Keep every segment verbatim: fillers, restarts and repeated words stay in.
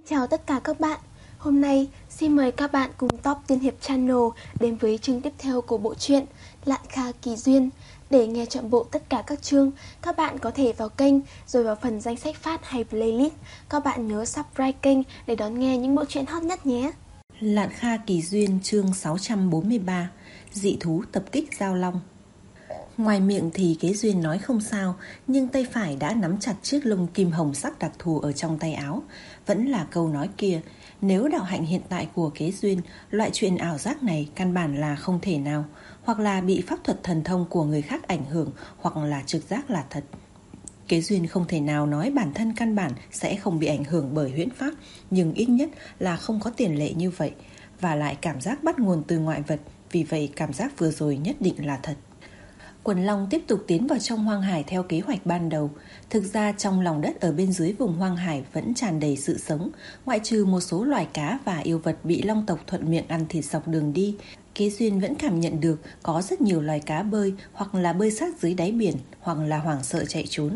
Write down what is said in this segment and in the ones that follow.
Chào tất cả các bạn. Hôm nay xin mời các bạn cùng Top Tiên Hiệp Channel đến với chương tiếp theo của bộ truyện Lạn Kha Kỳ Duyên. Để nghe trọn bộ tất cả các chương, các bạn có thể vào kênh rồi vào phần danh sách phát hay playlist. Các bạn nhớ subscribe kênh để đón nghe những bộ truyện hot nhất nhé. Lạn Kha Kỳ Duyên chương sáu trăm bốn mươi ba. Dị thú tập kích Giao Long. Ngoài miệng thì Kế Duyên nói không sao, nhưng tay phải đã nắm chặt chiếc lông kim hồng sắc đặc thù ở trong tay áo. Vẫn là câu nói kia, nếu đạo hạnh hiện tại của Kế Duyên, loại chuyện ảo giác này căn bản là không thể nào, hoặc là bị pháp thuật thần thông của người khác ảnh hưởng, hoặc là trực giác là thật. Kế Duyên không thể nào nói bản thân căn bản sẽ không bị ảnh hưởng bởi huyễn pháp, nhưng ít nhất là không có tiền lệ như vậy, và lại cảm giác bắt nguồn từ ngoại vật, vì vậy cảm giác vừa rồi nhất định là thật. Quần long tiếp tục tiến vào trong hoang hải theo kế hoạch ban đầu. Thực ra trong lòng đất ở bên dưới vùng hoang hải vẫn tràn đầy sự sống, ngoại trừ một số loài cá và yêu vật bị long tộc thuận miệng ăn thịt dọc đường đi. Kế Duyên vẫn cảm nhận được có rất nhiều loài cá bơi, hoặc là bơi sát dưới đáy biển, hoặc là hoảng sợ chạy trốn.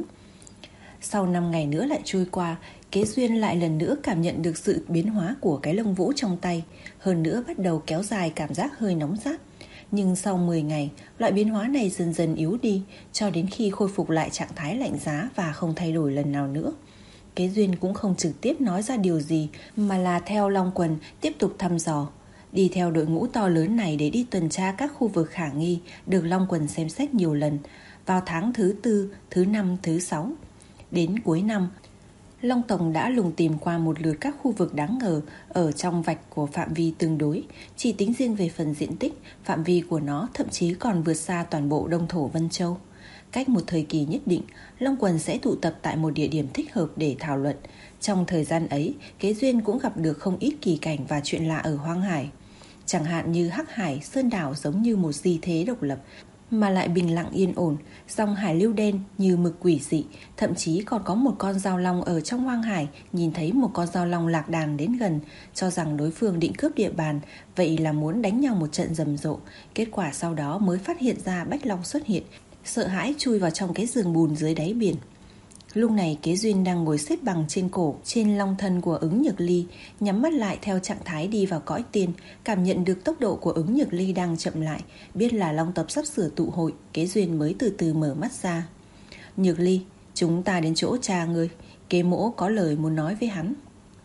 Sau năm ngày nữa lại trôi qua, Kế Duyên lại lần nữa cảm nhận được sự biến hóa của cái lông vũ trong tay, hơn nữa bắt đầu kéo dài cảm giác hơi nóng rát. Nhưng sau mười ngày, loại biến hóa này dần dần yếu đi, cho đến khi khôi phục lại trạng thái lạnh giá và không thay đổi lần nào nữa. Kế Duyên cũng không trực tiếp nói ra điều gì, mà là theo Long Quần tiếp tục thăm dò. Đi theo đội ngũ to lớn này để đi tuần tra các khu vực khả nghi, được Long Quần xem xét nhiều lần, vào tháng thứ tư, thứ năm, thứ sáu. Đến cuối năm, Long Tổng đã lùng tìm qua một lượt các khu vực đáng ngờ ở trong vạch của phạm vi tương đối. Chỉ tính riêng về phần diện tích, phạm vi của nó thậm chí còn vượt xa toàn bộ Đông Thổ Vân Châu. Cách một thời kỳ nhất định, Long Quần sẽ tụ tập tại một địa điểm thích hợp để thảo luận. Trong thời gian ấy, Kế Duyên cũng gặp được không ít kỳ cảnh và chuyện lạ ở hoang hải. Chẳng hạn như Hắc Hải, Sơn Đảo giống như một di thế độc lập, mà lại bình lặng yên ổn, dòng hải lưu đen như mực quỷ dị, thậm chí còn có một con dao long ở trong hoang hải, nhìn thấy một con dao long lạc đàn đến gần, cho rằng đối phương định cướp địa bàn, vậy là muốn đánh nhau một trận rầm rộ. Kết quả sau đó mới phát hiện ra Bách Long xuất hiện, sợ hãi chui vào trong cái giường bùn dưới đáy biển. Lúc này Kế Duyên đang ngồi xếp bằng trên cổ, trên long thân của Ứng Nhược Ly, nhắm mắt lại theo trạng thái đi vào cõi tiên, cảm nhận được tốc độ của Ứng Nhược Ly đang chậm lại, biết là long tộc sắp sửa tụ hội. Kế Duyên mới từ từ mở mắt ra. Nhược Ly, chúng ta đến chỗ cha ngươi, Kế mỗ có lời muốn nói với hắn.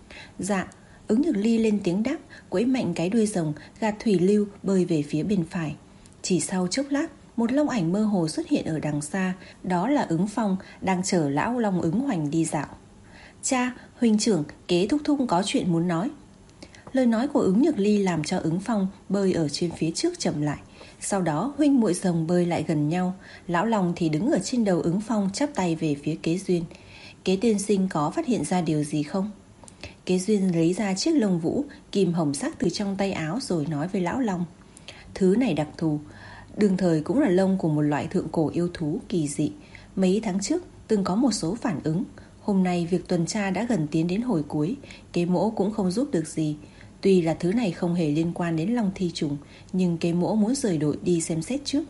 Dạ. Ứng Nhược Ly lên tiếng đáp, quẫy mạnh cái đuôi rồng, gạt thủy lưu bơi về phía bên phải. Chỉ sau chốc lát, một long ảnh mơ hồ xuất hiện ở đằng xa, đó là Ứng Phong đang chở lão long Ứng Hoành đi dạo. Cha, huynh trưởng, Kế thúc thúc có chuyện muốn nói. Lời nói của Ứng Nhược Ly làm cho Ứng Phong bơi ở trên phía trước chậm lại. Sau đó huynh muội rồng bơi lại gần nhau, lão long thì đứng ở trên đầu Ứng Phong chắp tay về phía Kế Duyên. Kế tiên sinh có phát hiện ra điều gì không? Kế Duyên lấy ra chiếc lông vũ kim hồng sắc từ trong tay áo rồi nói với lão long. Thứ này đặc thù, đương thời cũng là lông của một loại thượng cổ yêu thú kỳ dị. Mấy tháng trước từng có một số phản ứng. Hôm nay việc tuần tra đã gần tiến đến hồi cuối, Kế mỗ cũng không giúp được gì. Tuy là thứ này không hề liên quan đến long thi trùng, nhưng Kế mỗ muốn rời đội đi xem xét trước.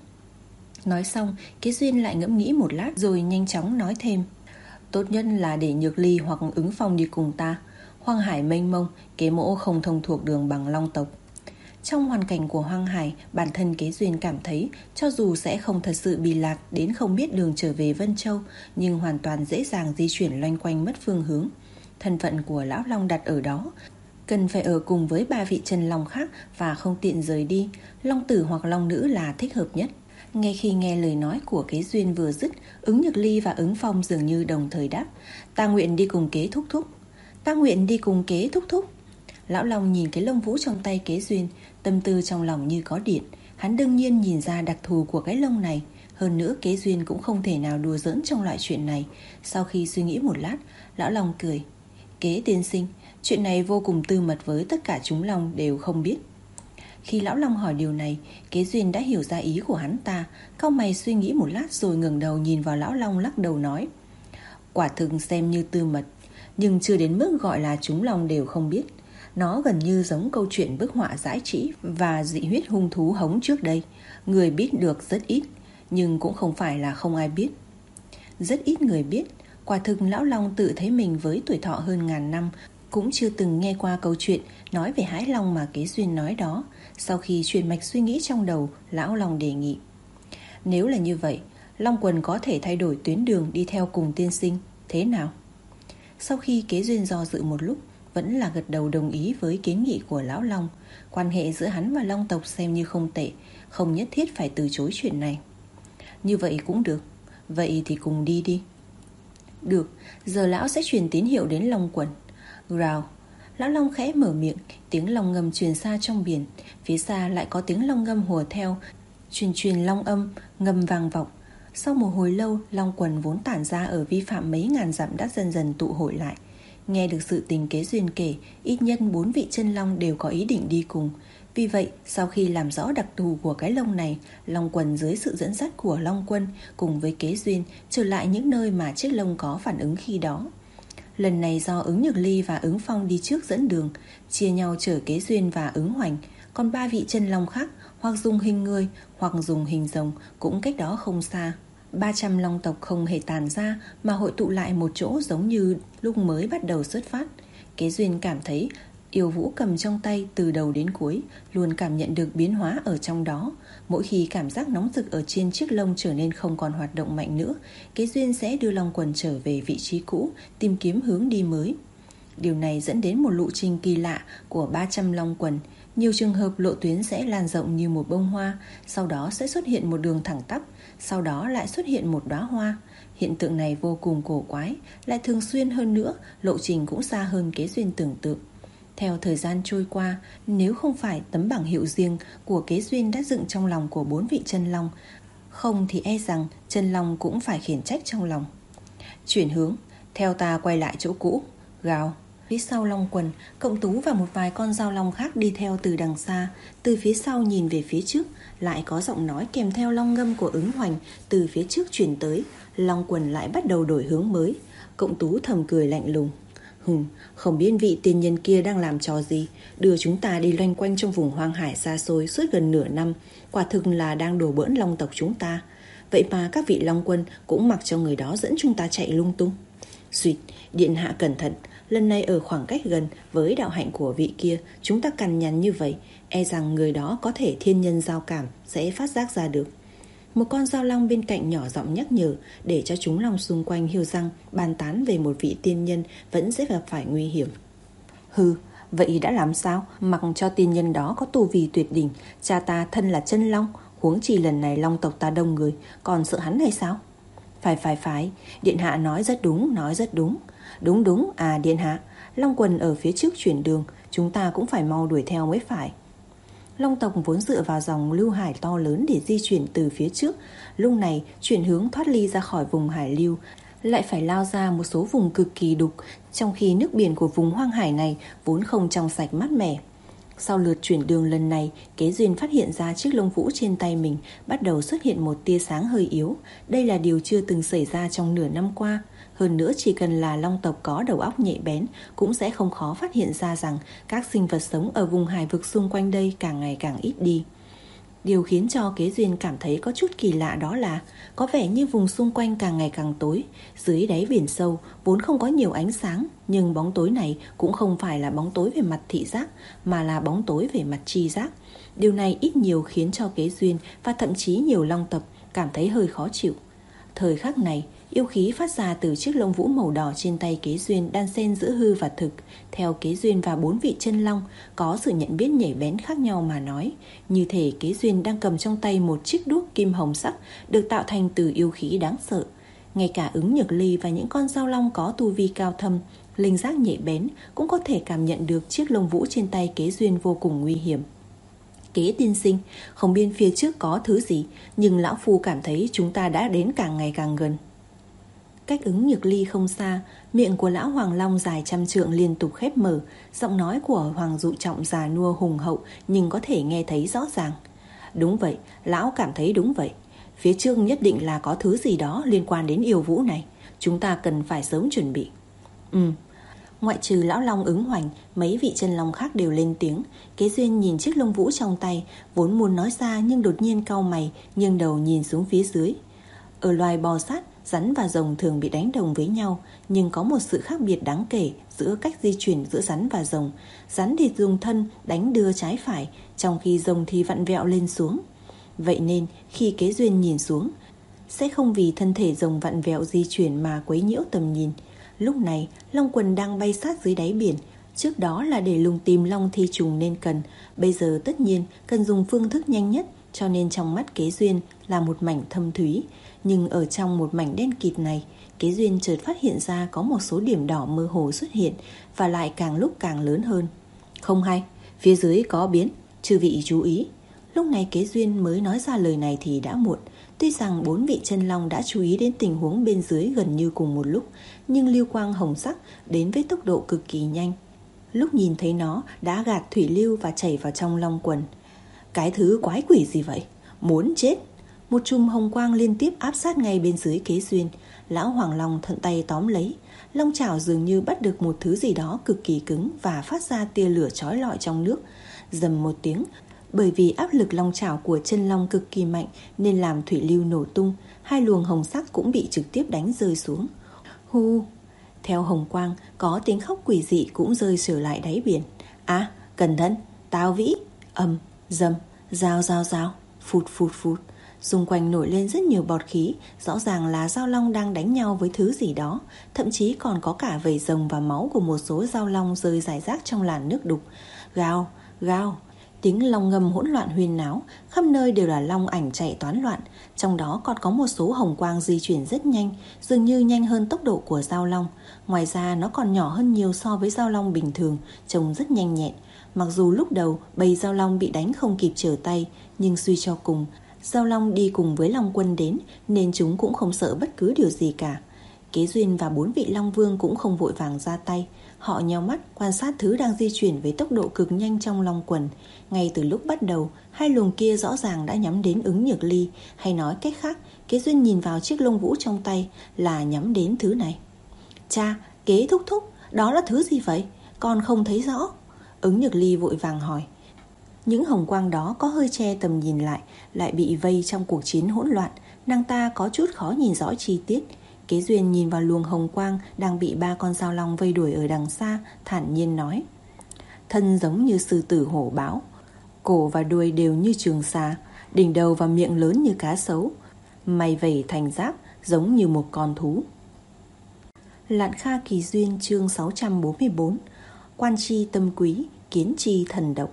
Nói xong, Kế Duyên lại ngẫm nghĩ một lát rồi nhanh chóng nói thêm. Tốt nhất là để Nhược Ly hoặc Ứng Phong đi cùng ta. Hoang hải mênh mông, Kế mỗ không thông thuộc đường bằng long tộc. Trong hoàn cảnh của hoang hải, bản thân Kế Duyên cảm thấy cho dù sẽ không thật sự bị lạc đến không biết đường trở về Vân Châu, nhưng hoàn toàn dễ dàng di chuyển loanh quanh mất phương hướng. Thân phận của lão long đặt ở đó, cần phải ở cùng với ba vị chân long khác và không tiện rời đi. Long tử hoặc long nữ là thích hợp nhất. Ngay khi nghe lời nói của Kế Duyên vừa dứt, Ứng Nhược Ly và Ứng Phong dường như đồng thời đáp. Ta nguyện đi cùng Kế thúc thúc. Ta nguyện đi cùng Kế thúc thúc. Lão long nhìn cái lông vũ trong tay Kế Duyên, tâm tư trong lòng như có điện. Hắn đương nhiên nhìn ra đặc thù của cái lông này. Hơn nữa Kế Duyên cũng không thể nào đùa giỡn trong loại chuyện này. Sau khi suy nghĩ một lát, lão long cười. Kế tiên sinh, chuyện này vô cùng tư mật với tất cả chúng long đều không biết. Khi lão long hỏi điều này, Kế Duyên đã hiểu ra ý của hắn ta. Cau mày suy nghĩ một lát rồi ngẩng đầu nhìn vào lão long lắc đầu nói. Quả thực xem như tư mật, nhưng chưa đến mức gọi là chúng long đều không biết. Nó gần như giống câu chuyện bức họa dãi trĩ và dị huyết hung thú hống trước đây. Người biết được rất ít, nhưng cũng không phải là không ai biết. Rất ít người biết. Quả thực lão long tự thấy mình với tuổi thọ hơn ngàn năm, cũng chưa từng nghe qua câu chuyện nói về hái long mà Kế Duyên nói đó. Sau khi chuyển mạch suy nghĩ trong đầu, Lão Long đề nghị: nếu là như vậy, Long Quần có thể thay đổi tuyến đường đi theo cùng tiên sinh, thế nào? Sau khi Kế Duyên do dự một lúc, vẫn là gật đầu đồng ý với kiến nghị của Lão Long. Quan hệ giữa hắn và Long tộc xem như không tệ, không nhất thiết phải từ chối chuyện này. Như vậy cũng được, vậy thì cùng đi đi. Được, giờ lão sẽ truyền tín hiệu đến Long Quần. Rào. Lão Long khẽ mở miệng, tiếng long ngâm truyền xa trong biển. Phía xa lại có tiếng long ngâm hùa theo, truyền truyền long âm, ngâm vang vọng. Sau một hồi lâu, Long Quần vốn tản ra ở vi phạm mấy ngàn dặm đã dần dần tụ hội lại. Nghe được sự tình Kế Duyên kể, ít nhất bốn vị chân long đều có ý định đi cùng. Vì vậy, sau khi làm rõ đặc thù của cái lông này, Long Quần dưới sự dẫn dắt của Long Quân cùng với Kế Duyên trở lại những nơi mà chiếc lông có phản ứng khi đó. Lần này do Ứng Nhược Ly và Ứng Phong đi trước dẫn đường, chia nhau chở Kế Duyên và Ứng Hoành. Còn ba vị chân long khác hoặc dùng hình người hoặc dùng hình rồng cũng cách đó không xa. ba trăm long tộc không hề tàn ra mà hội tụ lại một chỗ giống như lúc mới bắt đầu xuất phát. Kế Duyên cảm thấy yêu vũ cầm trong tay từ đầu đến cuối, luôn cảm nhận được biến hóa ở trong đó. Mỗi khi cảm giác nóng rực ở trên chiếc lông trở nên không còn hoạt động mạnh nữa, Kế Duyên sẽ đưa Long Quần trở về vị trí cũ, tìm kiếm hướng đi mới. Điều này dẫn đến một lộ trình kỳ lạ của ba trăm long quần. Nhiều trường hợp lộ tuyến sẽ lan rộng như một bông hoa, sau đó sẽ xuất hiện một đường thẳng tắp, sau đó lại xuất hiện một đóa hoa. Hiện tượng này vô cùng cổ quái, lại thường xuyên hơn nữa, lộ trình cũng xa hơn Kế Duyên tưởng tượng. Theo thời gian trôi qua, nếu không phải tấm bảng hiệu riêng của Kế Duyên đã dựng trong lòng của bốn vị chân long, không thì e rằng chân long cũng phải khiển trách trong lòng. Chuyển hướng, theo ta quay lại chỗ cũ. Gào. Phía sau Long Quần, Cộng Tú và một vài con dao long khác đi theo từ đằng xa. Từ phía sau nhìn về phía trước, lại có giọng nói kèm theo long ngâm của Ứng Hoành từ phía trước chuyển tới. Long Quần lại bắt đầu đổi hướng mới. Cộng Tú thầm cười lạnh lùng. Hừm, không biết vị tiên nhân kia đang làm trò gì, đưa chúng ta đi loanh quanh trong vùng hoang hải xa xôi suốt gần nửa năm, quả thực là đang đùa bỡn long tộc chúng ta. Vậy mà các vị long quân cũng mặc cho người đó dẫn chúng ta chạy lung tung. Xuyệt, điện hạ cẩn thận, lần này ở khoảng cách gần với đạo hạnh của vị kia, chúng ta cằn nhằn như vậy, e rằng người đó có thể thiên nhân giao cảm sẽ phát giác ra được. Một con dao long bên cạnh nhỏ giọng nhắc nhở, để cho chúng long xung quanh hiểu rằng bàn tán về một vị tiên nhân vẫn sẽ gặp phải nguy hiểm. Hừ, vậy đã làm sao? Mặc cho tiên nhân đó có tu vi tuyệt đỉnh, cha ta thân là chân long, huống chi lần này long tộc ta đông người, còn sợ hắn hay sao? Phải phải phải, điện hạ nói rất đúng, nói rất đúng. Đúng đúng, à điện hạ, Long Quần ở phía trước chuyển đường, chúng ta cũng phải mau đuổi theo mới phải. Long tộc vốn dựa vào dòng lưu hải to lớn để di chuyển từ phía trước, lúc này chuyển hướng thoát ly ra khỏi vùng hải lưu, lại phải lao ra một số vùng cực kỳ đục, trong khi nước biển của vùng hoang hải này vốn không trong sạch mát mẻ. Sau lượt chuyển đường lần này, Kế Duyên phát hiện ra chiếc lông vũ trên tay mình bắt đầu xuất hiện một tia sáng hơi yếu. Đây là điều chưa từng xảy ra trong nửa năm qua. Hơn nữa, chỉ cần là long tộc có đầu óc nhạy bén cũng sẽ không khó phát hiện ra rằng các sinh vật sống ở vùng hải vực xung quanh đây càng ngày càng ít đi. Điều khiến cho Kế Duyên cảm thấy có chút kỳ lạ đó là có vẻ như vùng xung quanh càng ngày càng tối. Dưới đáy biển sâu vốn không có nhiều ánh sáng, nhưng bóng tối này cũng không phải là bóng tối về mặt thị giác, mà là bóng tối về mặt tri giác. Điều này ít nhiều khiến cho Kế Duyên và thậm chí nhiều long tộc cảm thấy hơi khó chịu. Thời khắc này, yêu khí phát ra từ chiếc lông vũ màu đỏ trên tay Kế Duyên đan xen giữa hư và thực. Theo Kế Duyên và bốn vị chân long có sự nhận biết nhạy bén khác nhau mà nói, như thể Kế Duyên đang cầm trong tay một chiếc đuốc kim hồng sắc được tạo thành từ yêu khí đáng sợ. Ngay cả Ứng Nhược Ly và những con dao long có tu vi cao thâm, linh giác nhạy bén cũng có thể cảm nhận được chiếc lông vũ trên tay Kế Duyên vô cùng nguy hiểm. Kế tiên sinh, không biết phía trước có thứ gì, nhưng lão phu cảm thấy chúng ta đã đến càng ngày càng gần. Cách Ứng Nhược Ly không xa, miệng của lão Hoàng Long dài trăm trượng liên tục khép mở, giọng nói của Hoàng Dụ Trọng già nua hùng hậu nhưng có thể nghe thấy rõ ràng. Đúng vậy, lão cảm thấy đúng vậy. Phía trước nhất định là có thứ gì đó liên quan đến yêu vũ này, chúng ta cần phải sớm chuẩn bị. Ừ. Ngoại trừ lão Long Ứng Hoành, mấy vị chân long khác đều lên tiếng. Kế Duyên nhìn chiếc lông vũ trong tay, vốn muốn nói ra nhưng đột nhiên cau mày, nghiêng đầu nhìn xuống phía dưới. Ở loài bò sát, rắn và rồng thường bị đánh đồng với nhau, nhưng có một sự khác biệt đáng kể giữa cách di chuyển giữa rắn và rồng. Rắn thì dùng thân đánh đưa trái phải, trong khi rồng thì vặn vẹo lên xuống. Vậy nên khi Kế Duyên nhìn xuống, sẽ không vì thân thể rồng vặn vẹo di chuyển mà quấy nhiễu tầm nhìn. Lúc này long quần đang bay sát dưới đáy biển. Trước đó là để lùng tìm long thi trùng nên cần, bây giờ tất nhiên cần dùng phương thức nhanh nhất, cho nên trong mắt Kế Duyên là một mảnh thâm thúy. Nhưng ở trong một mảnh đen kịt này, Kế Duyên chợt phát hiện ra có một số điểm đỏ mơ hồ xuất hiện, và lại càng lúc càng lớn hơn. Không hay, phía dưới có biến, chư vị chú ý. Lúc này Kế Duyên mới nói ra lời này thì đã muộn. Tuy rằng bốn vị chân long đã chú ý đến tình huống bên dưới gần như cùng một lúc, nhưng lưu quang hồng sắc đến với tốc độ cực kỳ nhanh. Lúc nhìn thấy nó đã gạt thủy lưu và chảy vào trong long quần. Cái thứ quái quỷ gì vậy? Muốn chết! Một chùm hồng quang liên tiếp áp sát ngay bên dưới Kế Duyên. Lão Hoàng Long thuận tay tóm lấy. Long chảo dường như bắt được một thứ gì đó cực kỳ cứng và phát ra tia lửa chói lọi trong nước. Rầm một tiếng, bởi vì áp lực long chảo của chân long cực kỳ mạnh nên làm thủy lưu nổ tung. Hai luồng hồng sắc cũng bị trực tiếp đánh rơi xuống. Hu! Theo hồng quang, có tiếng khóc quỷ dị cũng rơi trở lại đáy biển. À, cẩn thận, tao vĩ! Ầm, dầm, rào rào rào, phụt phụt phụt. Xung quanh nổi lên rất nhiều bọt khí, rõ ràng là dao long đang đánh nhau với thứ gì đó. Thậm chí còn có cả vảy rồng và máu của một số dao long rơi rải rác trong làn nước đục. Gào, gào, tiếng long ngâm hỗn loạn huyên náo, khắp nơi đều là long ảnh chạy toán loạn. Trong đó còn có một số hồng quang di chuyển rất nhanh, dường như nhanh hơn tốc độ của dao long. Ngoài ra nó còn nhỏ hơn nhiều so với dao long bình thường, trông rất nhanh nhẹn. Mặc dù lúc đầu bầy dao long bị đánh không kịp trở tay, nhưng suy cho cùng, dao long đi cùng với long quân đến nên chúng cũng không sợ bất cứ điều gì cả. Kế Duyên và bốn vị long vương cũng không vội vàng ra tay. Họ nheo mắt quan sát thứ đang di chuyển với tốc độ cực nhanh trong long quần. Ngay từ lúc bắt đầu, hai luồng kia rõ ràng đã nhắm đến Ứng Nhược Ly, hay nói cách khác, Kế Duyên nhìn vào chiếc lông vũ trong tay là nhắm đến thứ này. Cha, Kế thúc thúc, đó là thứ gì vậy? Con không thấy rõ. Ứng Nhược Ly vội vàng hỏi. Những hồng quang đó có hơi che tầm nhìn lại, lại bị vây trong cuộc chiến hỗn loạn. Nàng ta có chút khó nhìn rõ chi tiết. Kế Duyên nhìn vào luồng hồng quang đang bị ba con dao long vây đuổi ở đằng xa, thản nhiên nói. Thân giống như sư tử hổ báo, cổ và đuôi đều như trường xà, đỉnh đầu và miệng lớn như cá sấu, mày vẩy thành giáp giống như một con thú. Lạn Kha Kỳ Duyên chương sáu trăm bốn mươi bốn. Quan chi tâm quý, kiến chi thần độc.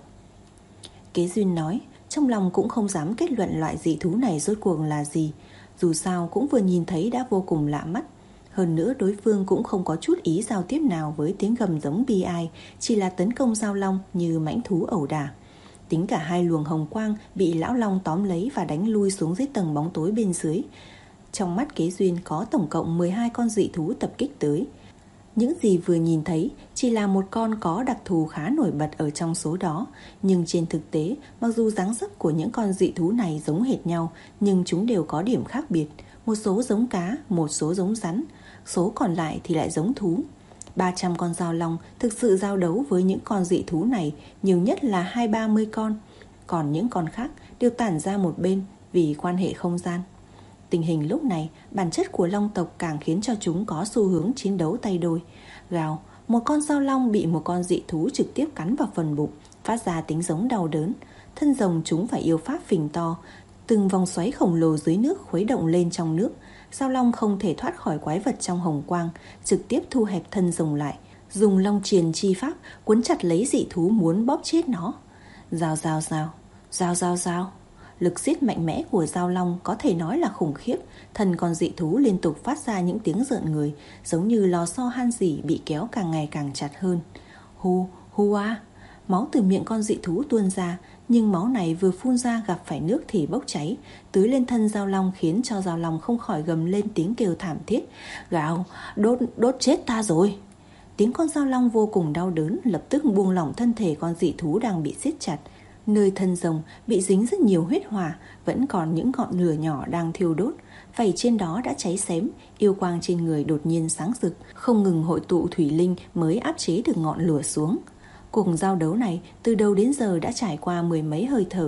Kế Duyên nói, trong lòng cũng không dám kết luận loại dị thú này rốt cuộc là gì. Dù sao cũng vừa nhìn thấy đã vô cùng lạ mắt. Hơn nữa đối phương cũng không có chút ý giao tiếp nào với tiếng gầm giống bi ai, chỉ là tấn công dao long như mãnh thú ẩu đả. Tính cả hai luồng hồng quang bị lão long tóm lấy và đánh lui xuống dưới tầng bóng tối bên dưới. Trong mắt Kế Duyên có tổng cộng mười hai con dị thú tập kích tới. Những gì vừa nhìn thấy chỉ là một con có đặc thù khá nổi bật ở trong số đó. Nhưng trên thực tế, mặc dù dáng dấp của những con dị thú này giống hệt nhau, nhưng chúng đều có điểm khác biệt. Một số giống cá, một số giống rắn, số còn lại thì lại giống thú. ba trăm con dao long thực sự giao đấu với những con dị thú này nhiều nhất là hai ba mươi con. Còn những con khác đều tản ra một bên vì quan hệ không gian. Tình hình lúc này, bản chất của long tộc càng khiến cho chúng có xu hướng chiến đấu tay đôi. Gào, một con dao long bị một con dị thú trực tiếp cắn vào phần bụng, phát ra tiếng giống đau đớn. Thân rồng chúng phải yêu pháp phình to, từng vòng xoáy khổng lồ dưới nước khuấy động lên trong nước. Dao long không thể thoát khỏi quái vật trong hồng quang, trực tiếp thu hẹp thân rồng lại, dùng long triền chi pháp cuốn chặt lấy dị thú muốn bóp chết nó. Rào rào rào, rào rào rào. Lực siết mạnh mẽ của dao long có thể nói là khủng khiếp. Thân con dị thú liên tục phát ra những tiếng rợn người, giống như lò xo han rỉ bị kéo càng ngày càng chặt hơn. Hu, hu a. Máu từ miệng con dị thú tuôn ra, nhưng máu này vừa phun ra gặp phải nước thì bốc cháy, tưới lên thân dao long khiến cho dao long không khỏi gầm lên tiếng kêu thảm thiết. Gào, đốt, đốt chết ta rồi. Tiếng con dao long vô cùng đau đớn, lập tức buông lỏng thân thể con dị thú đang bị siết chặt. Nơi thân rồng bị dính rất nhiều huyết hỏa, vẫn còn những ngọn lửa nhỏ đang thiêu đốt. Vảy trên đó đã cháy xém, yêu quang trên người đột nhiên sáng rực, không ngừng hội tụ thủy linh mới áp chế được ngọn lửa xuống. Cuộc giao đấu này từ đầu đến giờ đã trải qua mười mấy hơi thở.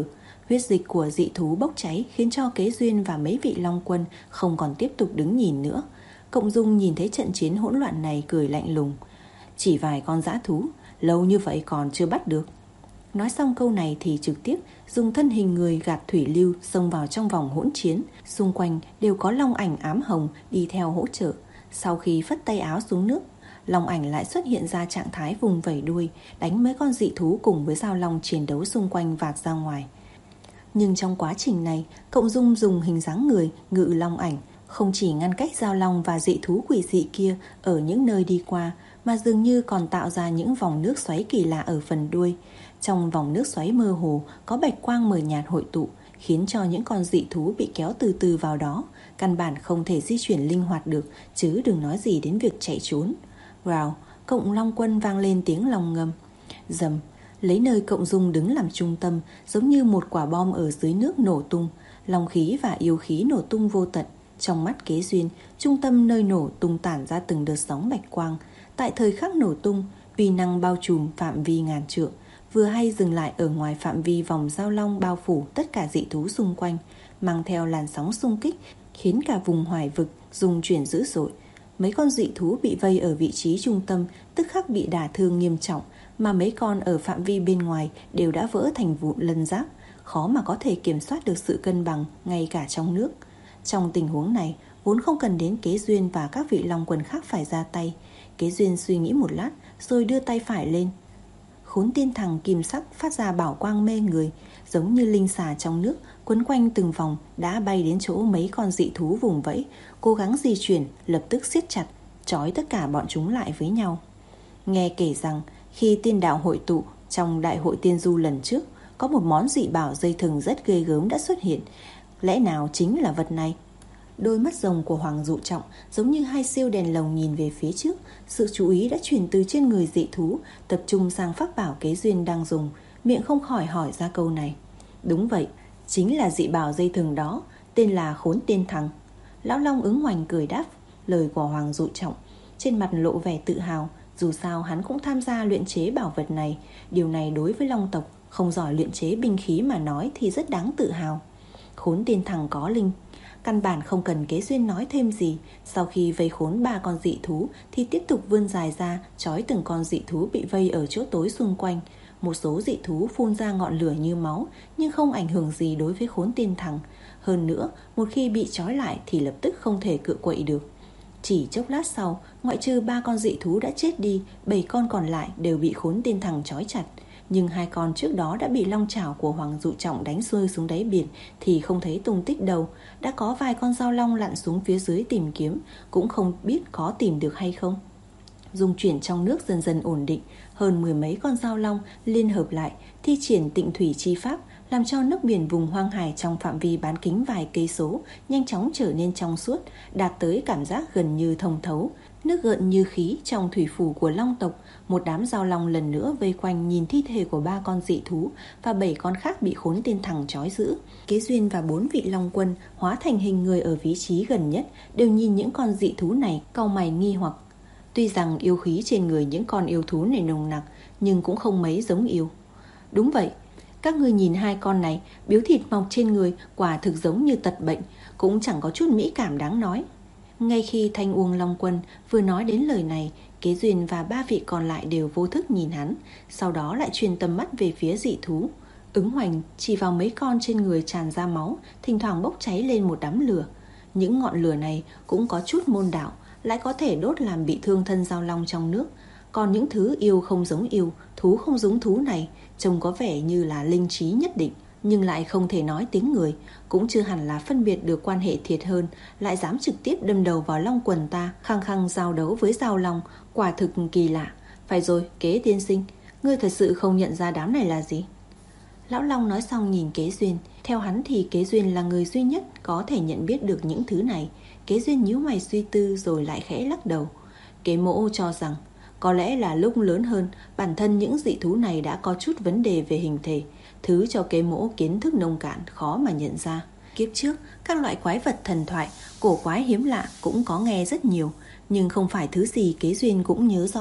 Huyết dịch của dị thú bốc cháy khiến cho Kế Duyên và mấy vị long quân không còn tiếp tục đứng nhìn nữa. Cộng Dung nhìn thấy trận chiến hỗn loạn này cười lạnh lùng. Chỉ vài con dã thú, lâu như vậy còn chưa bắt được. Nói xong câu này thì trực tiếp dùng thân hình người gạt thủy lưu xông vào trong vòng hỗn chiến. Xung quanh đều có long ảnh ám hồng đi theo hỗ trợ. Sau khi phất tay áo xuống nước, long ảnh lại xuất hiện ra trạng thái vùng vẩy đuôi, đánh mấy con dị thú cùng với Giao Long chiến đấu xung quanh vạt ra ngoài. Nhưng trong quá trình này, Cộng Dung dùng hình dáng người ngự long ảnh, không chỉ ngăn cách Giao Long và dị thú quỷ dị kia ở những nơi đi qua, mà dường như còn tạo ra những vòng nước xoáy kỳ lạ ở phần đuôi. Trong vòng nước xoáy mơ hồ có bạch quang mờ nhạt hội tụ, khiến cho những con dị thú bị kéo từ từ vào đó, căn bản không thể di chuyển linh hoạt được, chứ đừng nói gì đến việc chạy trốn. Rào, Cộng Long Quân vang lên tiếng long ngâm. Dầm, lấy nơi Cộng Dung đứng làm trung tâm, giống như một quả bom ở dưới nước nổ tung. Long khí và yêu khí nổ tung vô tận. Trong mắt Kế Duyên, trung tâm nơi nổ tung tản ra từng đợt sóng bạch quang. Tại thời khắc nổ tung, uy năng bao trùm phạm vi ngàn trượng, vừa hay dừng lại ở ngoài phạm vi vòng Giao Long bao phủ tất cả dị thú xung quanh, mang theo làn sóng xung kích, khiến cả vùng hoài vực rung chuyển dữ dội. Mấy con dị thú bị vây ở vị trí trung tâm tức khắc bị đả thương nghiêm trọng, mà mấy con ở phạm vi bên ngoài đều đã vỡ thành vụn lân giáp, khó mà có thể kiểm soát được sự cân bằng ngay cả trong nước. Trong tình huống này, vốn không cần đến Kế Duyên và các vị long quân khác phải ra tay. Kế Duyên suy nghĩ một lát rồi đưa tay phải lên. Khốn Tiên Thằng kim sắc phát ra bảo quang mê người, giống như linh xà trong nước, quấn quanh từng vòng đã bay đến chỗ mấy con dị thú vùng vẫy, cố gắng di chuyển, lập tức siết chặt, trói tất cả bọn chúng lại với nhau. Nghe kể rằng khi tiên đạo hội tụ trong đại hội tiên du lần trước, có một món dị bảo dây thừng rất ghê gớm đã xuất hiện. Lẽ nào chính là vật này? Đôi mắt rồng của Hoàng Dụ Trọng giống như hai siêu đèn lồng nhìn về phía trước. Sự chú ý đã chuyển từ trên người dị thú tập trung sang pháp bảo Kế Duyên đang dùng, miệng không khỏi hỏi ra câu này. Đúng vậy, chính là dị bảo dây thừng đó, tên là Khốn Tiên Thằng. Lão Long ứng hoành cười đáp lời của Hoàng Dụ Trọng, trên mặt lộ vẻ tự hào. Dù sao hắn cũng tham gia luyện chế bảo vật này. Điều này đối với Long tộc không giỏi luyện chế binh khí mà nói thì rất đáng tự hào. Khốn Tiên Thằng có linh, căn bản không cần Kế Duyên nói thêm gì. Sau khi vây khốn ba con dị thú thì tiếp tục vươn dài ra, trói từng con dị thú bị vây ở chỗ tối xung quanh. Một số dị thú phun ra ngọn lửa như máu, nhưng không ảnh hưởng gì đối với Khốn Tiên Thằng. Hơn nữa, một khi bị trói lại thì lập tức không thể cựa quậy được. Chỉ chốc lát sau, ngoại trừ ba con dị thú đã chết đi, bảy con còn lại đều bị Khốn Tiên Thằng trói chặt. Nhưng hai con trước đó đã bị long chảo của Hoàng Dụ Trọng đánh rơi xuống đáy biển thì không thấy tung tích đâu. Đã có vài con dao long lặn xuống phía dưới tìm kiếm, cũng không biết có tìm được hay không. Dung chuyển trong nước dần dần ổn định, hơn mười mấy con dao long liên hợp lại thi triển tịnh thủy chi pháp, làm cho nước biển vùng hoang hải trong phạm vi bán kính vài cây số nhanh chóng trở nên trong suốt, đạt tới cảm giác gần như thông thấu. Nước gợn như khí trong thủy phủ của long tộc. Một đám dao long lần nữa vây quanh nhìn thi thể của ba con dị thú và bảy con khác bị Khốn Tiên Thằng trói giữ. Kế Duyên và bốn vị long quân hóa thành hình người ở vị trí gần nhất đều nhìn những con dị thú này, cau mày nghi hoặc. Tuy rằng yêu khí trên người những con yêu thú này nồng nặc, nhưng cũng không mấy giống yêu. Đúng vậy, các ngươi nhìn hai con này, biếu thịt mọc trên người quả thực giống như tật bệnh, cũng chẳng có chút mỹ cảm đáng nói. Ngay khi Thanh Uông Long Quân vừa nói đến lời này, Kế Duyên và ba vị còn lại đều vô thức nhìn hắn, sau đó lại truyền tầm mắt về phía dị thú. Ứng hoành chỉ vào mấy con trên người tràn ra máu, thỉnh thoảng bốc cháy lên một đám lửa. Những ngọn lửa này cũng có chút môn đạo, lại có thể đốt làm bị thương thân dao long trong nước. Còn những thứ yêu không giống yêu, thú không giống thú này, trông có vẻ như là linh trí nhất định, nhưng lại không thể nói tiếng người, cũng chưa hẳn là phân biệt được quan hệ thiệt hơn, lại dám trực tiếp đâm đầu vào long quần ta, khăng khăng giao đấu với dao long, quả thực kỳ lạ. Phải rồi, Kế tiên sinh, ngươi thật sự không nhận ra đám này là gì? Lão Long nói xong nhìn Kế Duyên. Theo hắn thì Kế Duyên là người duy nhất có thể nhận biết được những thứ này. Kế Duyên nhíu mày suy tư rồi lại khẽ lắc đầu. Kế Mỗ cho rằng có lẽ là lúc lớn hơn, bản thân những dị thú này đã có chút vấn đề về hình thể, thứ cho Kế Mỗ kiến thức nông cạn khó mà nhận ra. Kiếp trước, các loại quái vật thần thoại, cổ quái hiếm lạ cũng có nghe rất nhiều, nhưng không phải thứ gì Kế Duyên cũng nhớ rõ.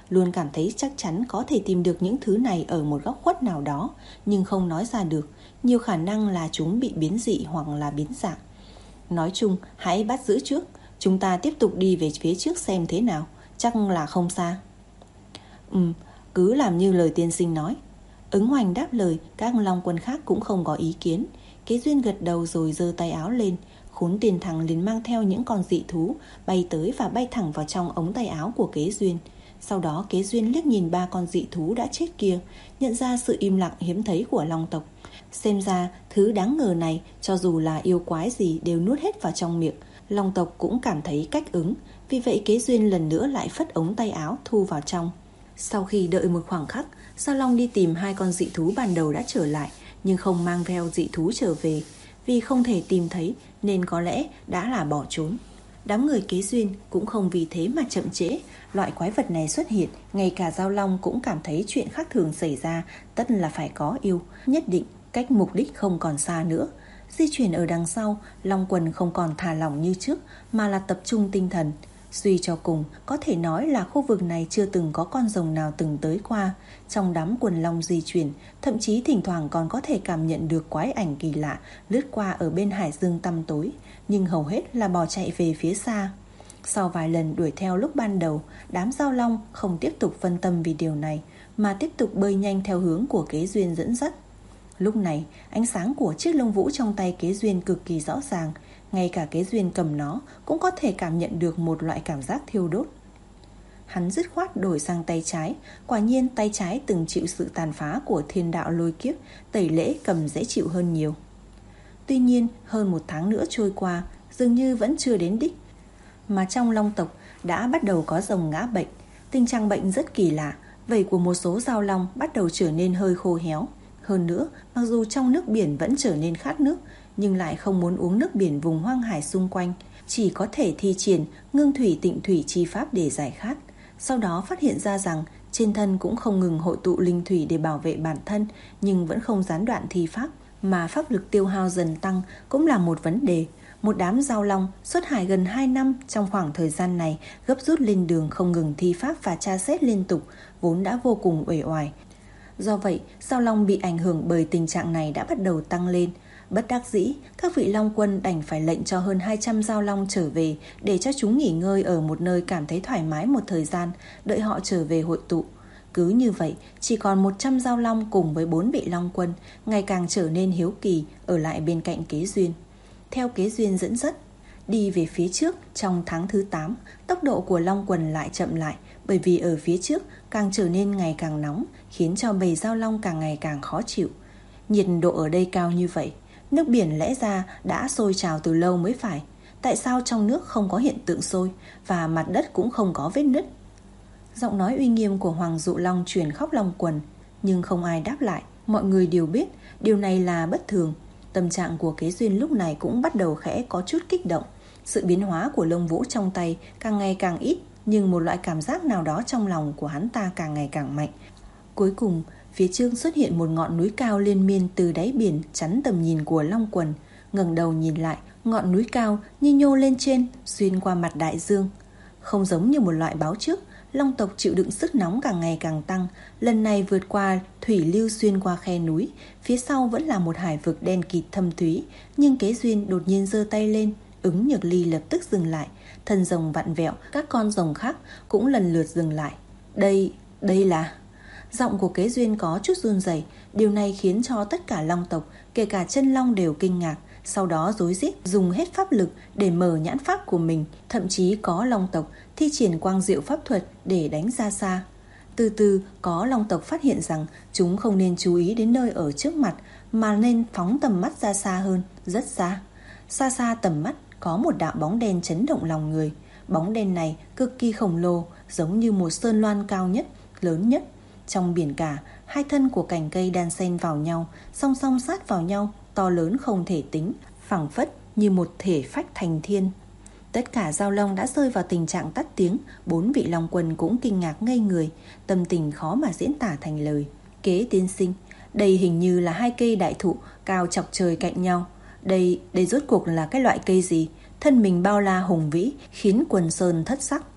luôn cảm thấy chắc chắn có thể tìm được những thứ này ở một góc khuất nào đó, nhưng không nói ra được. Nhiều khả năng là chúng bị biến dị hoặc là biến dạng. Nói chung, hãy bắt giữ trước. Chúng ta tiếp tục đi về phía trước xem thế nào. Chắc là không xa. Ừ, cứ làm như lời tiên sinh nói. Ứng Hoành đáp lời, các long quân khác cũng không có ý kiến. Kế Duyên gật đầu rồi giơ tay áo lên. Khốn Tiền Thằng liền mang theo những con dị thú bay tới và bay thẳng vào trong ống tay áo của Kế Duyên. Sau đó Kế Duyên liếc nhìn ba con dị thú đã chết kia, nhận ra sự im lặng hiếm thấy của long tộc. Xem ra thứ đáng ngờ này, cho dù là yêu quái gì đều nuốt hết vào trong miệng. Long tộc cũng cảm thấy cách ứng. Vì vậy Kế Duyên lần nữa lại phất ống tay áo thu vào trong. Sau khi đợi một khoảng khắc, Giao Long đi tìm hai con dị thú ban đầu đã trở lại, nhưng không mang theo dị thú trở về. Vì không thể tìm thấy nên có lẽ đã là bỏ trốn. Đám người Kế Duyên cũng không vì thế mà chậm trễ. Loại quái vật này xuất hiện, ngay cả Giao Long cũng cảm thấy chuyện khác thường xảy ra, tất là phải có yêu. Nhất định cách mục đích không còn xa nữa. Di chuyển ở đằng sau, Long quần không còn thả lỏng như trước, mà là tập trung tinh thần. Suy cho cùng, có thể nói là khu vực này chưa từng có con rồng nào từng tới qua. Trong đám quần long di chuyển, thậm chí thỉnh thoảng còn có thể cảm nhận được quái ảnh kỳ lạ lướt qua ở bên hải dương tăm tối, nhưng hầu hết là bỏ chạy về phía xa. Sau vài lần đuổi theo lúc ban đầu, đám Giao Long không tiếp tục phân tâm vì điều này, mà tiếp tục bơi nhanh theo hướng của Kế Duyên dẫn dắt. Lúc này, ánh sáng của chiếc lông vũ trong tay Kế Duyên cực kỳ rõ ràng. Ngay cả Kế Duyên cầm nó cũng có thể cảm nhận được một loại cảm giác thiêu đốt. Hắn dứt khoát đổi sang tay trái. Quả nhiên tay trái từng chịu sự tàn phá của thiên đạo lôi kiếp, tẩy lễ cầm dễ chịu hơn nhiều. Tuy nhiên, hơn một tháng nữa trôi qua, dường như vẫn chưa đến đích. Mà trong long tộc đã bắt đầu có rồng ngã bệnh. Tình trạng bệnh rất kỳ lạ. Vảy của một số Giao Long bắt đầu trở nên hơi khô héo. Hơn nữa, mặc dù trong nước biển vẫn trở nên khát nước, nhưng lại không muốn uống nước biển vùng hoang hải xung quanh, chỉ có thể thi triển ngưng thủy tịnh thủy chi pháp để giải khát. Sau đó phát hiện ra rằng trên thân cũng không ngừng hội tụ linh thủy để bảo vệ bản thân, nhưng vẫn không gián đoạn thi pháp, mà pháp lực tiêu hao dần tăng cũng là một vấn đề. Một đám Giao Long xuất hải gần hai năm, trong khoảng thời gian này gấp rút lên đường không ngừng thi pháp và tra xét liên tục, vốn đã vô cùng uể oải. Do vậy, Giao Long bị ảnh hưởng bởi tình trạng này đã bắt đầu tăng lên. Bất đắc dĩ, các vị Long quân đành phải lệnh cho hơn hai trăm Giao Long trở về để cho chúng nghỉ ngơi ở một nơi cảm thấy thoải mái một thời gian, đợi họ trở về hội tụ. Cứ như vậy, chỉ còn một trăm Giao Long cùng với bốn vị Long quân, ngày càng trở nên hiếu kỳ, ở lại bên cạnh Kế Duyên. Theo Kế Duyên dẫn dắt, đi về phía trước trong tháng thứ tám, tốc độ của Long quần lại chậm lại, bởi vì ở phía trước càng trở nên ngày càng nóng, khiến cho bầy Giao Long càng ngày càng khó chịu. Nhiệt độ ở đây cao như vậy, nước biển lẽ ra đã sôi trào từ lâu mới phải. Tại sao trong nước không có hiện tượng sôi và mặt đất cũng không có vết nứt? Giọng nói uy nghiêm của Hoàng Dụ Long truyền khắp Long quần, nhưng không ai đáp lại. Mọi người đều biết điều này là bất thường. Tâm trạng của Kế Duyên lúc này cũng bắt đầu khẽ có chút kích động. Sự biến hóa của lông vũ trong tay càng ngày càng ít, nhưng một loại cảm giác nào đó trong lòng của hắn ta càng ngày càng mạnh. Cuối cùng, phía trước xuất hiện một ngọn núi cao liên miên từ đáy biển chắn tầm nhìn của Long quần. Ngẩng đầu nhìn lại, ngọn núi cao như nhô lên trên, xuyên qua mặt đại dương. Không giống như một loại báo trước, Long tộc chịu đựng sức nóng càng ngày càng tăng. Lần này vượt qua thủy lưu xuyên qua khe núi, phía sau vẫn là một hải vực đen kịt thâm thúy. Nhưng Kế Duyên đột nhiên giơ tay lên, Ứng Nhược Ly lập tức dừng lại. Thân rồng vặn vẹo, các con rồng khác cũng lần lượt dừng lại. Đây, đây là... Giọng của Kế Duyên có chút run rẩy. Điều này khiến cho tất cả Long tộc, kể cả chân Long đều kinh ngạc. Sau đó rối rít dùng hết pháp lực để mở nhãn pháp của mình. Thậm chí có Long tộc thi triển quang diệu pháp thuật để đánh ra xa. Từ từ có Long tộc phát hiện rằng chúng không nên chú ý đến nơi ở trước mặt, mà nên phóng tầm mắt ra xa hơn, rất xa. Xa xa tầm mắt có một đạo bóng đen chấn động lòng người. Bóng đen này cực kỳ khổng lồ, giống như một sơn loan cao nhất, lớn nhất trong biển cả. Hai thân của cành cây đan xen vào nhau, song song sát vào nhau, to lớn không thể tính, phảng phất như một thể phách thành thiên. Tất cả Giao Long đã rơi vào tình trạng tắt tiếng. Bốn vị Long quân cũng kinh ngạc ngây người, tâm tình khó mà diễn tả thành lời. Kế tiên sinh, đây hình như là hai cây đại thụ cao chọc trời cạnh nhau. Đây, đây rốt cuộc là cái loại cây gì? Thân mình bao la hùng vĩ, khiến quần sơn thất sắc.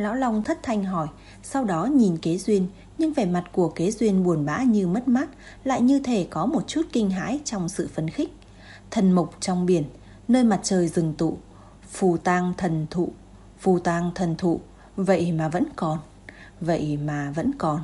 Lão Long thất thanh hỏi, sau đó nhìn Kế Duyên, nhưng vẻ mặt của Kế Duyên buồn bã như mất mát, lại như thể có một chút kinh hãi trong sự phấn khích. Thần mộc trong biển, nơi mặt trời rừng tụ, phù tang thần thụ, phù tang thần thụ, vậy mà vẫn còn, vậy mà vẫn còn.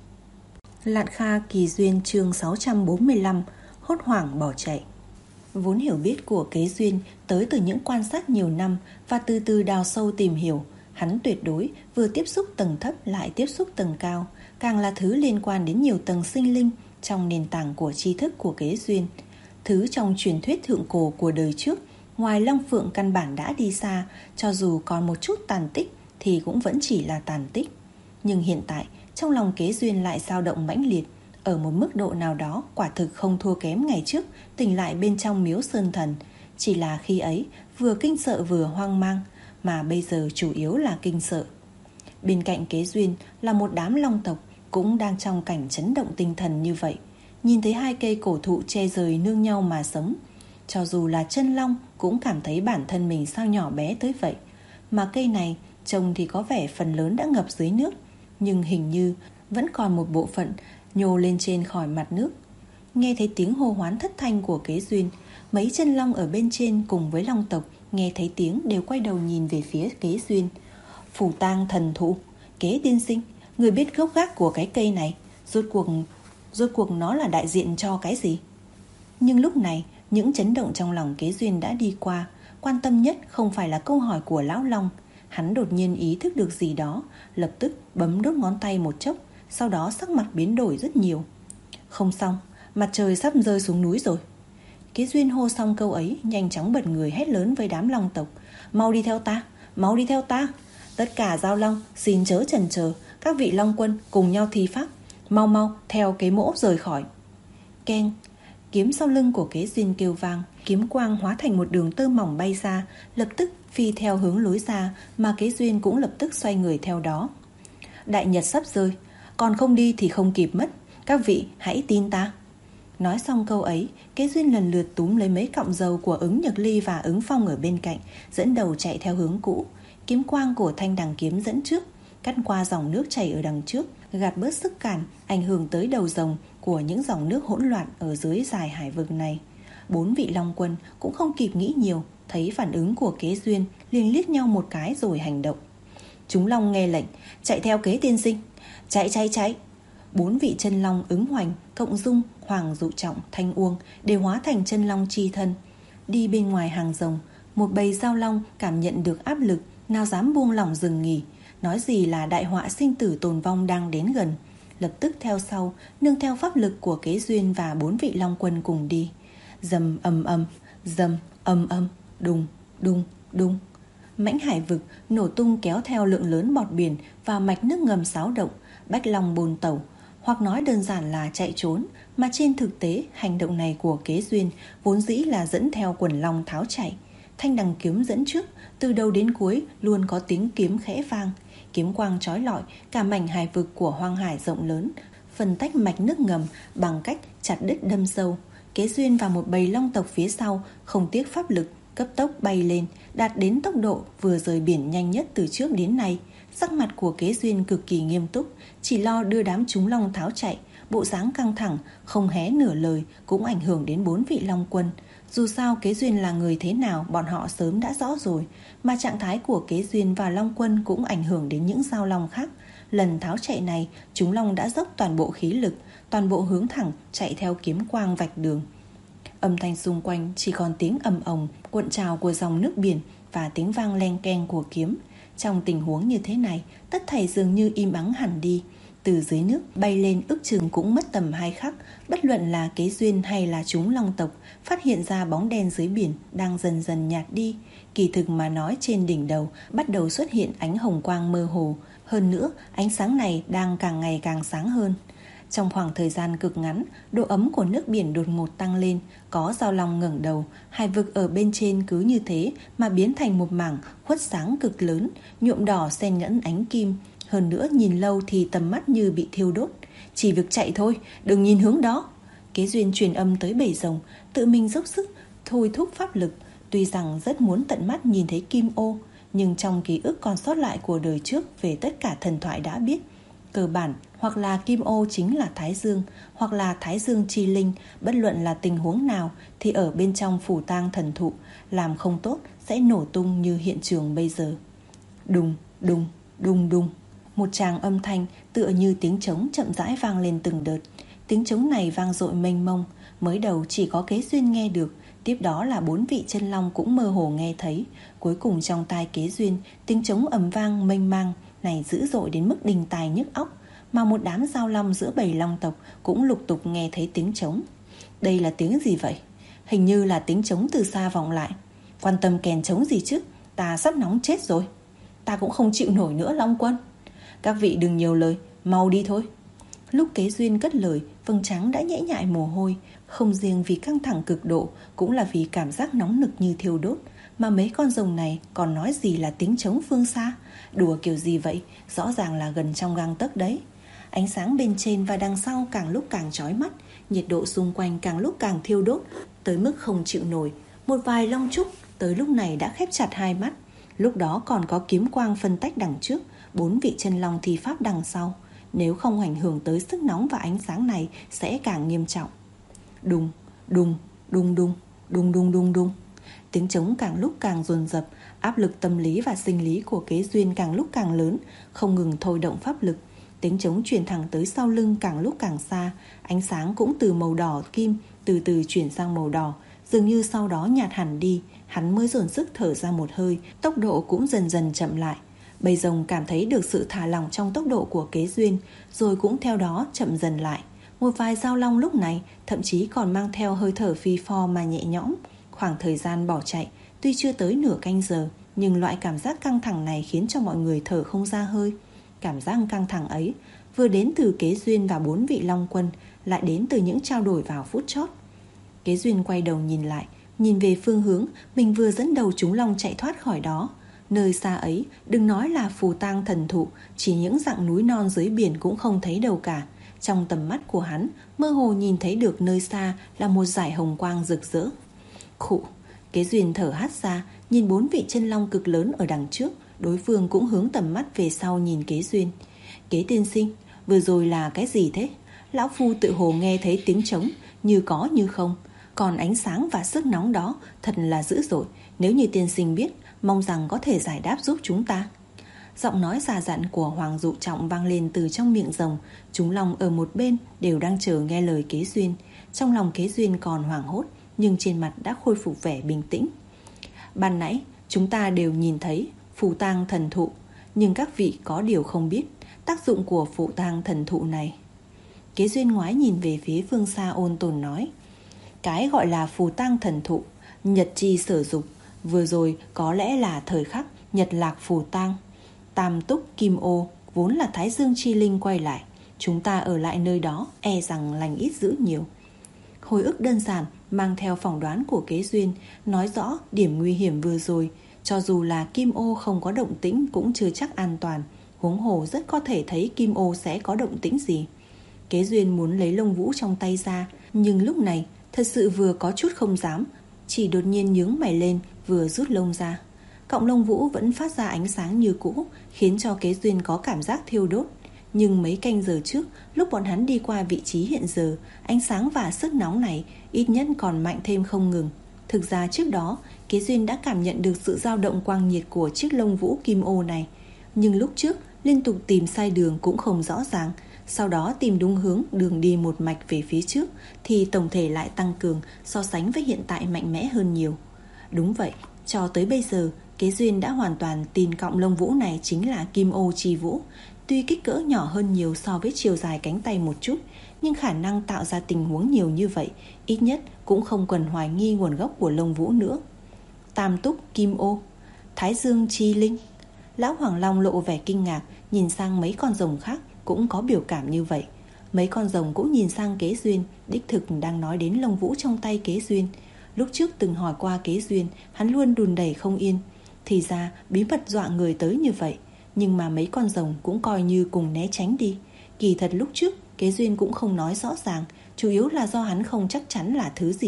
Lạn Kha Kỳ Duyên chương sáu trăm bốn mươi lăm, hốt hoảng bỏ chạy. Vốn hiểu biết của Kế Duyên tới từ những quan sát nhiều năm và từ từ đào sâu tìm hiểu. Hắn tuyệt đối vừa tiếp xúc tầng thấp lại tiếp xúc tầng cao, càng là thứ liên quan đến nhiều tầng sinh linh trong nền tảng của tri thức của Kế Duyên. Thứ trong truyền thuyết thượng cổ của đời trước, ngoài Long Phượng căn bản đã đi xa, cho dù còn một chút tàn tích thì cũng vẫn chỉ là tàn tích. Nhưng hiện tại, trong lòng Kế Duyên lại dao động mãnh liệt. Ở một mức độ nào đó, quả thực không thua kém ngày trước tỉnh lại bên trong miếu sơn thần. Chỉ là khi ấy vừa kinh sợ vừa hoang mang, mà bây giờ chủ yếu là kinh sợ. Bên cạnh Kế Duyên là một đám long tộc cũng đang trong cảnh chấn động tinh thần như vậy. Nhìn thấy hai cây cổ thụ che rời nương nhau mà sống, cho dù là chân long cũng cảm thấy bản thân mình sao nhỏ bé tới vậy. Mà cây này trông thì có vẻ phần lớn đã ngập dưới nước, nhưng hình như vẫn còn một bộ phận nhô lên trên khỏi mặt nước. Nghe thấy tiếng hô hoán thất thanh của Kế Duyên, mấy chân long ở bên trên cùng với long tộc nghe thấy tiếng đều quay đầu nhìn về phía Kế Duyên. Phù tang thần thụ, Kế tiên sinh, người biết gốc gác của cái cây này, rốt cuộc rốt cuộc nó là đại diện cho cái gì? Nhưng lúc này, những chấn động trong lòng Kế Duyên đã đi qua. Quan tâm nhất không phải là câu hỏi của lão long. Hắn đột nhiên ý thức được gì đó, lập tức bấm đốt ngón tay một chốc, sau đó sắc mặt biến đổi rất nhiều. Không xong, mặt trời sắp rơi xuống núi rồi. Kế Duyên hô xong câu ấy, nhanh chóng bật người hét lớn với đám long tộc. Mau đi theo ta, mau đi theo ta. Tất cả giao long xin chớ chần chờ, các vị long quân cùng nhau thi pháp, mau mau theo Kế mỗ rời khỏi. Keng, kiếm sau lưng của Kế Duyên kêu vang, kiếm quang hóa thành một đường tơ mỏng bay ra, lập tức phi theo hướng lối ra, mà Kế Duyên cũng lập tức xoay người theo đó. Đại nhật sắp rơi, còn không đi thì không kịp mất, các vị hãy tin ta. Nói xong câu ấy, Kế Duyên lần lượt túm lấy mấy cọng dầu của Ứng Nhược Ly và Ứng Phong ở bên cạnh, dẫn đầu chạy theo hướng cũ. Kiếm quang của thanh đằng kiếm dẫn trước, cắt qua dòng nước chảy ở đằng trước, gạt bớt sức cản ảnh hưởng tới đầu rồng của những dòng nước hỗn loạn ở dưới dải hải vực này. Bốn vị long quân cũng không kịp nghĩ nhiều, thấy phản ứng của Kế Duyên liền liếc nhau một cái rồi hành động. Chúng long nghe lệnh, chạy theo Kế tiên sinh, chạy chạy chạy. Bốn vị chân long Ứng Hoành, Cộng Dung, Hoàng Dụ Trọng, Thanh Uông đều hóa thành chân long chi thân. Đi bên ngoài hàng rồng, một bầy giao long cảm nhận được áp lực, nào dám buông lỏng dừng nghỉ, nói gì là đại họa sinh tử tồn vong đang đến gần. Lập tức theo sau, nương theo pháp lực của Kế Duyên và bốn vị long quân cùng đi. Dầm ầm ầm, dầm ầm ầm, đùng đùng đùng. Mãnh hải vực nổ tung kéo theo lượng lớn bọt biển và mạch nước ngầm xáo động, bách long bồn tẩu, hoặc nói đơn giản là chạy trốn, mà trên thực tế hành động này của Kế Duyên vốn dĩ là dẫn theo quần long tháo chạy. Thanh đằng kiếm dẫn trước, từ đầu đến cuối luôn có tiếng kiếm khẽ vang, kiếm quang chói lọi cả mảnh hải vực của hoang hải rộng lớn, phân tách mạch nước ngầm bằng cách chặt đứt đâm sâu. Kế Duyên và một bầy long tộc phía sau không tiếc pháp lực, cấp tốc bay lên, đạt đến tốc độ vừa rời biển nhanh nhất từ trước đến nay. Sắc mặt của Kế Duyên cực kỳ nghiêm túc, chỉ lo đưa đám chúng long tháo chạy, bộ dáng căng thẳng, không hé nửa lời cũng ảnh hưởng đến bốn vị long quân. Dù sao Kế Duyên là người thế nào bọn họ sớm đã rõ rồi, mà trạng thái của Kế Duyên và long quân cũng ảnh hưởng đến những giao long khác. Lần tháo chạy này, chúng long đã dốc toàn bộ khí lực, toàn bộ hướng thẳng chạy theo kiếm quang vạch đường. Âm thanh xung quanh chỉ còn tiếng ầm ầm cuộn trào của dòng nước biển và tiếng vang leng keng của kiếm. Trong tình huống như thế này, tất thảy dường như im ắng hẳn đi. Từ dưới nước bay lên ước chừng cũng mất tầm hai khắc, bất luận là Kế Duyên hay là chúng long tộc phát hiện ra bóng đen dưới biển đang dần dần nhạt đi. Kỳ thực mà nói, trên đỉnh đầu bắt đầu xuất hiện ánh hồng quang mơ hồ. Hơn nữa, ánh sáng này đang càng ngày càng sáng hơn. Trong khoảng thời gian cực ngắn, độ ấm của nước biển đột ngột tăng lên. Có giao long ngẩng đầu, hải vực ở bên trên cứ như thế mà biến thành một mảng khuất sáng cực lớn, nhuộm đỏ xen lẫn ánh kim. Hơn nữa nhìn lâu thì tầm mắt như bị thiêu đốt. Chỉ việc chạy thôi, đừng nhìn hướng đó. Kế Duyên truyền âm tới bầy rồng, tự mình dốc sức thôi thúc pháp lực. Tuy rằng rất muốn tận mắt nhìn thấy kim ô, nhưng trong ký ức còn sót lại của đời trước về tất cả thần thoại đã biết, cơ bản hoặc là Kim Ô chính là Thái Dương, hoặc là Thái Dương chi linh. Bất luận là tình huống nào thì ở bên trong phù tang thần thụ, làm không tốt sẽ nổ tung như hiện trường bây giờ. Đùng, đùng, đùng đùng. Một tràng âm thanh tựa như tiếng trống chậm rãi vang lên từng đợt. Tiếng trống này vang dội mênh mông. Mới đầu chỉ có Kế Duyên nghe được, tiếp đó là bốn vị chân long cũng mơ hồ nghe thấy. Cuối cùng trong tai Kế Duyên, tiếng trống ầm vang mênh mang này dữ dội đến mức đình tai nhức óc, mà một đám giao long giữa bầy long tộc cũng lục tục nghe thấy tiếng trống. Đây là tiếng gì vậy? Hình như là tiếng trống từ xa vọng lại. Quan tâm kèn trống gì chứ, ta sắp nóng chết rồi. Ta cũng không chịu nổi nữa Long Quân. Các vị đừng nhiều lời, mau đi thôi. Lúc Kế Duyên cất lời, Vầng Trắng đã nhễ nhại mồ hôi, không riêng vì căng thẳng cực độ, cũng là vì cảm giác nóng nực như thiêu đốt. Mà mấy con rồng này còn nói gì là tiếng trống phương xa? Đùa kiểu gì vậy? Rõ ràng là gần trong gang tấc đấy. Ánh sáng bên trên và đằng sau càng lúc càng chói mắt, nhiệt độ xung quanh càng lúc càng thiêu đốt, tới mức không chịu nổi. Một vài long trúc tới lúc này đã khép chặt hai mắt. Lúc đó còn có kiếm quang phân tách đằng trước, bốn vị chân long thi pháp đằng sau. Nếu không ảnh hưởng tới sức nóng và ánh sáng này sẽ càng nghiêm trọng. Đùng, đùng, đùng đùng, đùng đùng đùng đùng. Tiếng trống càng lúc càng dồn dập, áp lực tâm lý và sinh lý của Kế Duyên càng lúc càng lớn, không ngừng thôi động pháp lực. Tiếng trống truyền thẳng tới sau lưng càng lúc càng xa, ánh sáng cũng từ màu đỏ kim từ từ chuyển sang màu đỏ, dường như sau đó nhạt hẳn đi. Hắn mới dồn sức thở ra một hơi, tốc độ cũng dần dần chậm lại. Bầy rồng cảm thấy được sự thả lỏng trong tốc độ của Kế Duyên, rồi cũng theo đó chậm dần lại. Một vài giao long lúc này thậm chí còn mang theo hơi thở phi phò mà nhẹ nhõm. Khoảng thời gian bỏ chạy tuy chưa tới nửa canh giờ, nhưng loại cảm giác căng thẳng này khiến cho mọi người thở không ra hơi. Cảm giác căng thẳng ấy vừa đến từ Kế Duyên và bốn vị long quân, lại đến từ những trao đổi vào phút chót. Kế Duyên quay đầu nhìn lại, nhìn về phương hướng mình vừa dẫn đầu chúng long chạy thoát khỏi đó. Nơi xa ấy, đừng nói là phù tang thần thụ, chỉ những dặng núi non dưới biển cũng không thấy đâu cả. Trong tầm mắt của hắn, mơ hồ nhìn thấy được nơi xa là một dải hồng quang rực rỡ. Khụ, Kế Duyên thở hắt ra, nhìn bốn vị chân long cực lớn ở đằng trước. Đối phương cũng hướng tầm mắt về sau nhìn Kế Duyên. Kế tiên sinh, vừa rồi là cái gì thế? Lão phu tự hồ nghe thấy tiếng trống, như có như không. Còn ánh sáng và sức nóng đó thật là dữ dội. Nếu như tiên sinh biết, mong rằng có thể giải đáp giúp chúng ta. Giọng nói già dặn của Hoàng Dụ Trọng vang lên từ trong miệng rồng. Chúng long ở một bên đều đang chờ nghe lời Kế Duyên. Trong lòng Kế Duyên còn hoảng hốt, nhưng trên mặt đã khôi phục vẻ bình tĩnh. Ban nãy chúng ta đều nhìn thấy phù tang thần thụ, nhưng các vị có điều không biết tác dụng của phù tang thần thụ này. Kế Duyên ngoái nhìn về phía phương xa ôn tồn nói: Cái gọi là phù tang thần thụ, nhật chi sở dục. Vừa rồi có lẽ là thời khắc nhật lạc phù tang, tam túc kim ô, vốn là Thái Dương chi linh quay lại. Chúng ta ở lại nơi đó e rằng lành ít dữ nhiều. Hồi ức đơn giản mang theo phỏng đoán của Kế Duyên, nói rõ điểm nguy hiểm vừa rồi. Cho dù là kim ô không có động tĩnh cũng chưa chắc an toàn, huống hồ rất có thể thấy kim ô sẽ có động tĩnh gì. Kế Duyên muốn lấy lông vũ trong tay ra, nhưng lúc này thật sự vừa có chút không dám, chỉ đột nhiên nhướng mày lên, vừa rút lông ra. Cọng lông vũ vẫn phát ra ánh sáng như cũ, khiến cho Kế Duyên có cảm giác thiêu đốt. Nhưng mấy canh giờ trước, lúc bọn hắn đi qua vị trí hiện giờ, ánh sáng và sức nóng này ít nhất còn mạnh thêm không ngừng. Thực ra trước đó, Kế Duyên đã cảm nhận được sự dao động quang nhiệt của chiếc lông vũ kim ô này. Nhưng lúc trước, liên tục tìm sai đường cũng không rõ ràng. Sau đó tìm đúng hướng, đường đi một mạch về phía trước, thì tổng thể lại tăng cường, so sánh với hiện tại mạnh mẽ hơn nhiều. Đúng vậy, cho tới bây giờ, Kế Duyên đã hoàn toàn tin cọng lông vũ này chính là kim ô chi vũ. Tuy kích cỡ nhỏ hơn nhiều so với chiều dài cánh tay một chút, nhưng khả năng tạo ra tình huống nhiều như vậy, ít nhất cũng không cần hoài nghi nguồn gốc của lông vũ nữa. Tam túc kim ô, Thái Dương chi linh. Lão Hoàng Long lộ vẻ kinh ngạc, nhìn sang mấy con rồng khác cũng có biểu cảm như vậy. Mấy con rồng cũng nhìn sang Kế Duyên, đích thực đang nói đến lông vũ trong tay Kế Duyên. Lúc trước từng hỏi qua Kế Duyên, hắn luôn đùn đẩy không yên. Thì ra bí mật dọa người tới như vậy, nhưng mà mấy con rồng cũng coi như cùng né tránh đi. Kỳ thật lúc trước Kế Duyên cũng không nói rõ ràng, chủ yếu là do hắn không chắc chắn là thứ gì.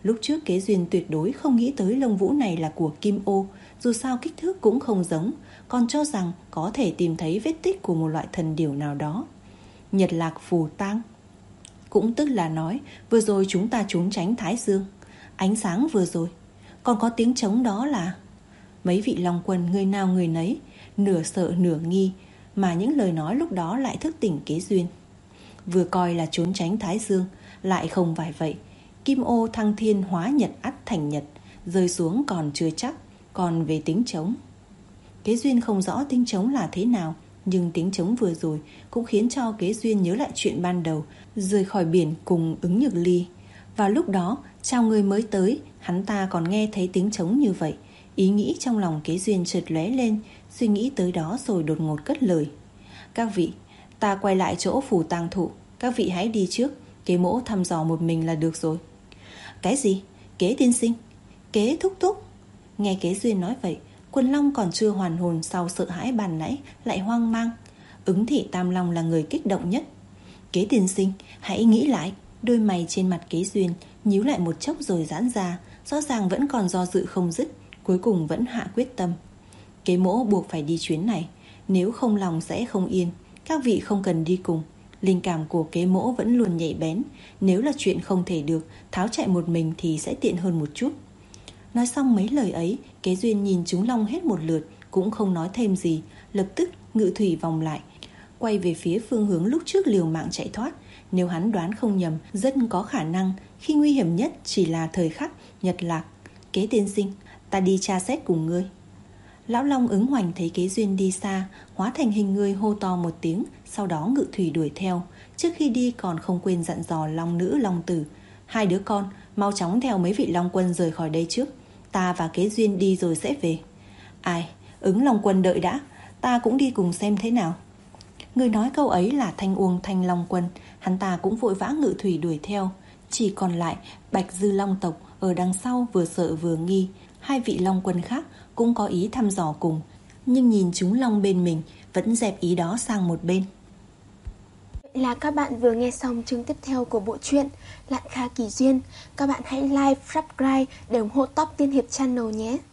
Lúc trước Kế Duyên tuyệt đối không nghĩ tới lông vũ này là của Kim Ô, dù sao kích thước cũng không giống, còn cho rằng có thể tìm thấy vết tích của một loại thần điểu nào đó. Nhật Lạc Phù Tang, cũng tức là nói vừa rồi chúng ta trốn tránh Thái Dương. Ánh sáng vừa rồi, còn có tiếng trống đó là... Mấy vị Long Quân người nào người nấy, nửa sợ nửa nghi, mà những lời nói lúc đó lại thức tỉnh Kế Duyên. Vừa coi là trốn tránh Thái Dương, lại không phải vậy. Kim Ô thăng thiên hóa nhật ắt thành nhật, rơi xuống còn chưa chắc. Còn về tiếng trống, Kế Duyên không rõ tiếng trống là thế nào, nhưng tiếng trống vừa rồi cũng khiến cho Kế Duyên nhớ lại chuyện ban đầu rời khỏi biển cùng Ứng Nhược Ly. Vào lúc đó, chào người mới tới, hắn ta còn nghe thấy tiếng trống như vậy. Ý nghĩ trong lòng Kế Duyên chợt lóe lên, suy nghĩ tới đó rồi đột ngột cất lời: Các vị, ta quay lại chỗ Phù Tang thụ, các vị hãy đi trước, Kế mỗ thăm dò một mình là được rồi. Cái gì? Kế tiên sinh? Kế thúc thúc? Nghe Kế Duyên nói vậy, Quần Long còn chưa hoàn hồn sau sợ hãi ban nãy lại hoang mang. Ứng Thị Tam Long là người kích động nhất. Kế tiên sinh, hãy nghĩ lại. Đôi mày trên mặt Kế Duyên nhíu lại một chốc rồi giãn ra, rõ ràng vẫn còn do dự không dứt, cuối cùng vẫn hạ quyết tâm. Kế mỗ buộc phải đi chuyến này, nếu không lòng sẽ không yên. Các vị không cần đi cùng. Linh cảm của Kế mỗ vẫn luôn nhạy bén, nếu là chuyện không thể được, tháo chạy một mình thì sẽ tiện hơn một chút. Nói xong mấy lời ấy, Kế Duyên nhìn chúng Long hết một lượt, cũng không nói thêm gì, lập tức ngự thủy vòng lại, quay về phía phương hướng lúc trước liều mạng chạy thoát. Nếu hắn đoán không nhầm, rất có khả năng khi nguy hiểm nhất chỉ là thời khắc Nhật Lạc. Kế tiên sinh, ta đi tra xét cùng ngươi. Lão Long Ứng Hoành thấy Kế Duyên đi xa, hóa thành hình người hô to một tiếng, sau đó ngự thủy đuổi theo. Trước khi đi còn không quên dặn dò Long Nữ Long Tử: Hai đứa con mau chóng theo mấy vị Long Quân rời khỏi đây trước, ta và Kế Duyên đi rồi sẽ về. Ai, Ứng Long Quân đợi đã, ta cũng đi cùng xem thế nào. Người nói câu ấy là Thanh Uông Thanh Long Quân, hắn ta cũng vội vã ngự thủy đuổi theo. Chỉ còn lại Bạch Dư Long tộc ở đằng sau vừa sợ vừa nghi. Hai vị Long Quân khác cũng có ý thăm dò cùng, nhưng nhìn chúng Long bên mình vẫn dẹp ý đó sang một bên. Vậy là các bạn vừa nghe xong chương tiếp theo của bộ truyện Lạn Kha Kỳ Duyên. Các bạn hãy like, subscribe để ủng hộ Top Tiên Hiệp Channel nhé.